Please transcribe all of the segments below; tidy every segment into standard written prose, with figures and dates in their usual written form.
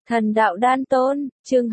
Thần đạo đan tôn, chương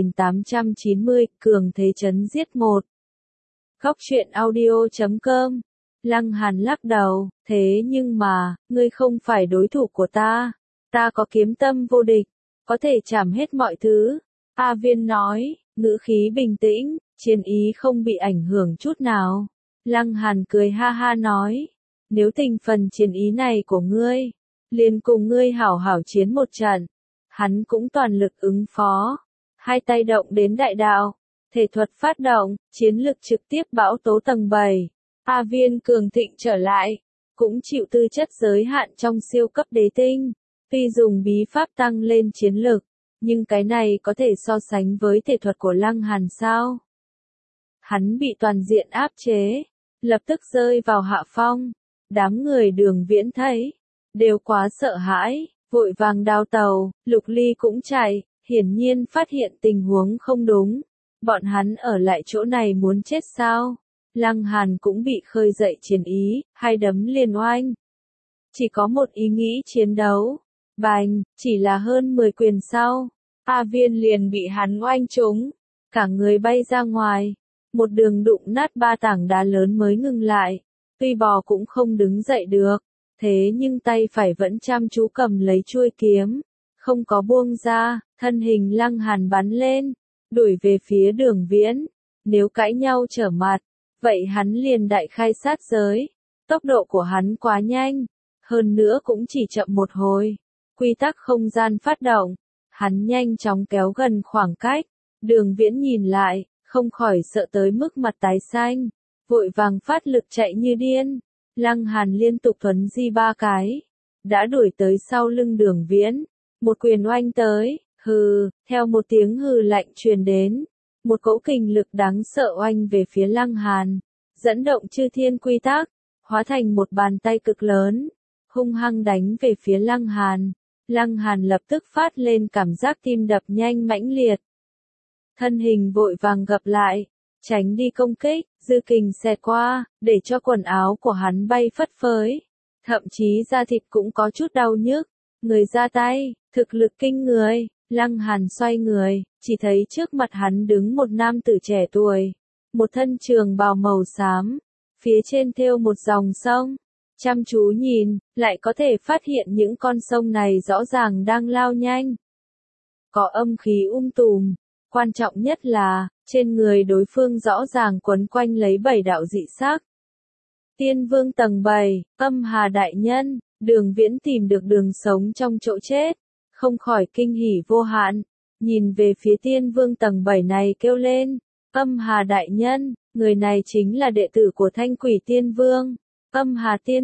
2890, cường thế chấn giết một. Góc truyện audio.com. Lăng Hàn lắc đầu, thế nhưng mà, ngươi không phải đối thủ của ta. Ta có kiếm tâm vô địch, có thể chảm hết mọi thứ. A Viên nói, ngữ khí bình tĩnh, chiến ý không bị ảnh hưởng chút nào. Lăng Hàn cười ha ha nói, nếu tình phần chiến ý này của ngươi, liền cùng ngươi hảo hảo chiến một trận. Hắn cũng toàn lực ứng phó, hai tay động đến đại đạo, thể thuật phát động, chiến lực trực tiếp bão tố tầng 7. A Viên cường thịnh trở lại, cũng chịu tư chất giới hạn trong siêu cấp đế tinh, tuy dùng bí pháp tăng lên chiến lực, nhưng cái này có thể so sánh với thể thuật của Lăng Hàn sao? Hắn bị toàn diện áp chế, lập tức rơi vào hạ phong, đám người Đường Viễn thấy, đều quá sợ hãi. Vội vàng đào tàu, Lục Ly cũng chạy, hiển nhiên phát hiện tình huống không đúng. Bọn hắn ở lại chỗ này muốn chết sao? Lăng Hàn cũng bị khơi dậy chiến ý, hai đấm liền oanh. Chỉ có một ý nghĩ chiến đấu. Bành, chỉ là hơn 10 quyền sau. A Viên liền bị hắn oanh trúng. Cả người bay ra ngoài. Một đường đụng nát 3 tảng đá lớn mới ngừng lại. Tuy bò cũng không đứng dậy được. Thế nhưng tay phải vẫn chăm chú cầm lấy chuôi kiếm, không có buông ra, thân hình Lăng Hàn bắn lên, đuổi về phía Đường Viễn. Nếu cãi nhau trở mặt, vậy hắn liền đại khai sát giới. Tốc độ của hắn quá nhanh, hơn nữa cũng chỉ chậm một hồi. Quy tắc không gian phát động, hắn nhanh chóng kéo gần khoảng cách. Đường Viễn nhìn lại, không khỏi sợ tới mức mặt tái xanh, vội vàng phát lực chạy như điên. Lăng Hàn liên tục thuấn di 3 cái, đã đuổi tới sau lưng Đường Viễn, một quyền oanh tới, hừ, theo một tiếng hừ lạnh truyền đến, một cỗ kình lực đáng sợ oanh về phía Lăng Hàn, dẫn động chư thiên quy tắc, hóa thành một bàn tay cực lớn, hung hăng đánh về phía Lăng Hàn. Lăng Hàn lập tức phát lên cảm giác tim đập nhanh mãnh liệt. Thân hình vội vàng gập lại, tránh đi công kích, dư kình xẹt qua, để cho quần áo của hắn bay phất phới. Thậm chí da thịt cũng có chút đau nhức. Người ra tay, thực lực kinh người. Lăng Hàn xoay người, chỉ thấy trước mặt hắn đứng một nam tử trẻ tuổi. Một thân trường bào màu xám, phía trên thêu một dòng sông. Chăm chú nhìn, lại có thể phát hiện những con sông này rõ ràng đang lao nhanh. Có âm khí tùm. Quan trọng nhất là, trên người đối phương rõ ràng quấn quanh lấy 7 đạo dị sắc. Tiên Vương tầng 7, Âm Hà đại nhân, Đường Viễn tìm được đường sống trong chỗ chết, không khỏi kinh hỉ vô hạn, nhìn về phía Tiên Vương tầng 7 này kêu lên, Âm Hà đại nhân, người này chính là đệ tử của Thanh Quỷ Tiên Vương. Âm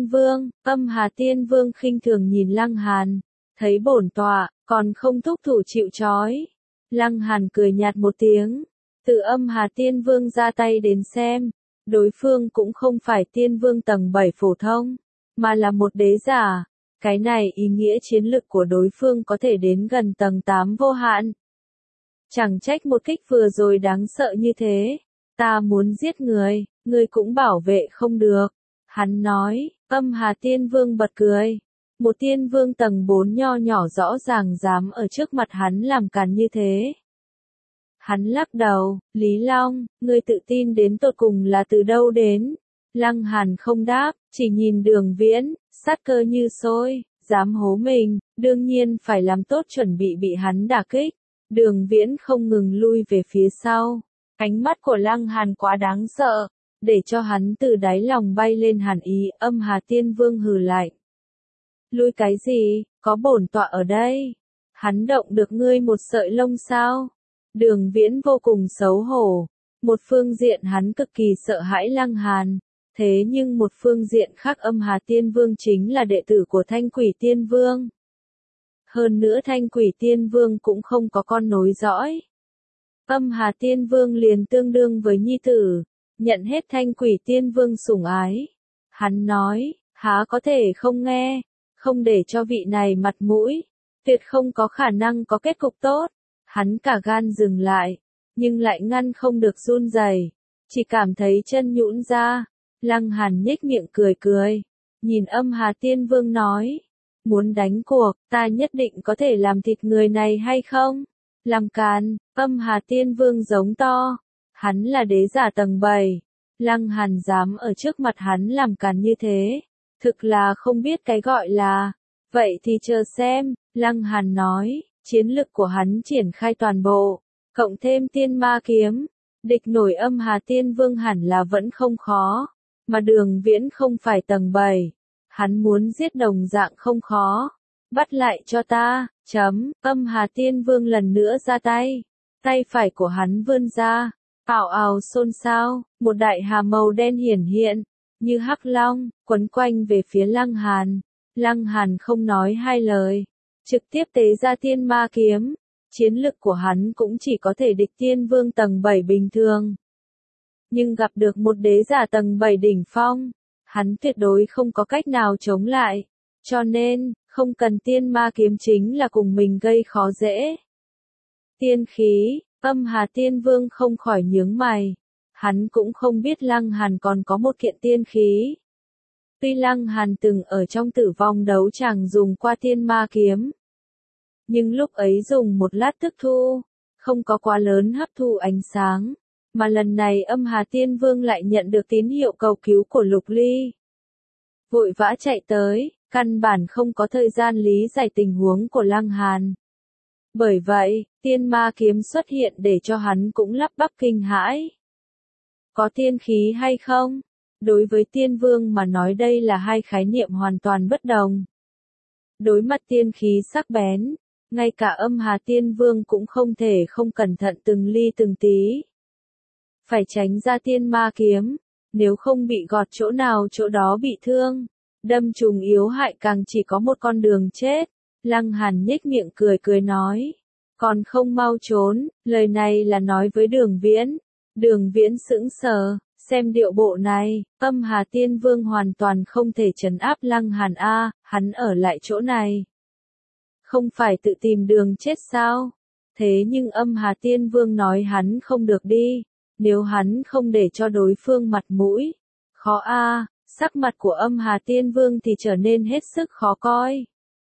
Hà Tiên Vương khinh thường nhìn Lăng Hàn, thấy bổn tọa, còn không thúc thủ chịu trói. Lăng Hàn cười nhạt một tiếng, từ Âm Hà Tiên Vương ra tay đến xem, đối phương cũng không phải Tiên Vương tầng 7 phổ thông, mà là một đế giả. Cái này ý nghĩa chiến lực của đối phương có thể đến gần tầng 8 vô hạn. Chẳng trách một kích vừa rồi đáng sợ như thế. Ta muốn giết người, ngươi cũng bảo vệ không được. Hắn nói, Âm Hà Tiên Vương bật cười. Một Tiên Vương tầng 4 nho nhỏ rõ ràng dám ở trước mặt hắn làm càn như thế. Hắn lắc đầu, Lý Long, ngươi tự tin đến tột cùng là từ đâu đến? Lăng Hàn không đáp, chỉ nhìn Đường Viễn, sát cơ như sôi, dám hố mình, đương nhiên phải làm tốt chuẩn bị hắn đả kích. Đường Viễn không ngừng lui về phía sau, ánh mắt của Lăng Hàn quá đáng sợ, để cho hắn từ đáy lòng bay lên hàn ý. Âm Hà Tiên Vương hừ lạnh. Lui cái gì, có bổn tọa ở đây. Hắn động được ngươi một sợi lông sao? Đường Viễn vô cùng xấu hổ. Một phương diện hắn cực kỳ sợ hãi Lăng Hàn. Thế nhưng một phương diện khác Âm Hà Tiên Vương chính là đệ tử của Thanh Quỷ Tiên Vương. Hơn nữa Thanh Quỷ Tiên Vương cũng không có con nối dõi. Âm Hà Tiên Vương liền tương đương với nhi tử, nhận hết Thanh Quỷ Tiên Vương sủng ái. Hắn nói, há có thể không nghe, không để cho vị này mặt mũi, tuyệt không có khả năng có kết cục tốt. Hắn cả gan dừng lại, nhưng lại ngăn không được run rẩy, chỉ cảm thấy chân nhũn ra. Lăng Hàn nhếch miệng cười cười, nhìn Âm Hà Tiên Vương nói, Muốn đánh cuộc, ta nhất định có thể làm thịt người này hay không? Làm càn, Âm Hà Tiên Vương giống to. Hắn là đế giả tầng 7. Lăng Hàn dám ở trước mặt hắn làm càn như thế. Thực là không biết cái gọi là. Vậy thì chờ xem, Lăng Hàn nói, chiến lực của hắn triển khai toàn bộ, cộng thêm tiên ma kiếm. Địch nổi Âm Hà Tiên Vương hẳn là vẫn không khó. Mà Đường Viễn không phải tầng 7. Hắn muốn giết đồng dạng không khó. Bắt lại cho ta, Âm Hà Tiên Vương lần nữa ra tay. Tay phải của hắn vươn ra. Ào ào xôn xao, một đại hà màu đen hiển hiện, như hắc long, quấn quanh về phía Lăng Hàn. Lăng Hàn không nói hai lời, trực tiếp tế ra tiên ma kiếm. Chiến lực của hắn cũng chỉ có thể địch tiên vương tầng 7 bình thường. Nhưng gặp được một đế giả tầng 7 đỉnh phong, hắn tuyệt đối không có cách nào chống lại. Cho nên, không cần tiên ma kiếm chính là cùng mình gây khó dễ. Tiên khí, Âm Hà Tiên Vương không khỏi nhướng mày. Hắn cũng không biết Lăng Hàn còn có một kiện tiên khí. Tuy Lăng Hàn từng ở trong tử vong đấu tràng dùng qua tiên ma kiếm. Nhưng lúc ấy dùng một lát tức thu, không có quá lớn hấp thu ánh sáng. Mà lần này Âm Hà Tiên Vương lại nhận được tín hiệu cầu cứu của Lục Ly. Vội vã chạy tới, căn bản không có thời gian lý giải tình huống của Lăng Hàn. Bởi vậy, tiên ma kiếm xuất hiện để cho hắn cũng lắp bắp kinh hãi. Có tiên khí hay không? Đối với tiên vương mà nói đây là hai khái niệm hoàn toàn bất đồng. Đối mặt tiên khí sắc bén, ngay cả Âm Hà Tiên Vương cũng không thể không cẩn thận từng ly từng tí. Phải tránh ra tiên ma kiếm, nếu không bị gọt chỗ nào chỗ đó bị thương. Đâm trùng yếu hại càng chỉ có một con đường chết. Lăng Hàn nhếch miệng cười cười nói. Còn không mau trốn, lời này là nói với Đường Viễn. Đường Viễn sững sờ, xem điệu bộ này, Âm Hà Tiên Vương hoàn toàn không thể trấn áp Lăng Hàn a, hắn ở lại chỗ này. Không phải tự tìm đường chết sao? Thế nhưng Âm Hà Tiên Vương nói hắn không được đi, nếu hắn không để cho đối phương mặt mũi. Khó a, sắc mặt của Âm Hà Tiên Vương thì trở nên hết sức khó coi.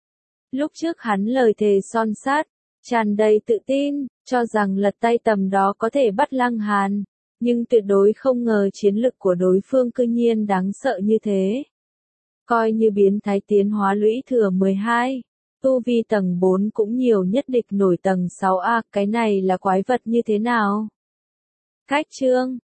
Lúc trước hắn lời thề son sát, tràn đầy tự tin, cho rằng lật tay tầm đó có thể bắt Lăng Hàn, nhưng tuyệt đối không ngờ chiến lực của đối phương cư nhiên đáng sợ như thế. Coi như biến thái tiến hóa lũy thừa 12, tu vi tầng 4 cũng nhiều nhất địch nổi tầng 6A, cái này là quái vật như thế nào? Cách chương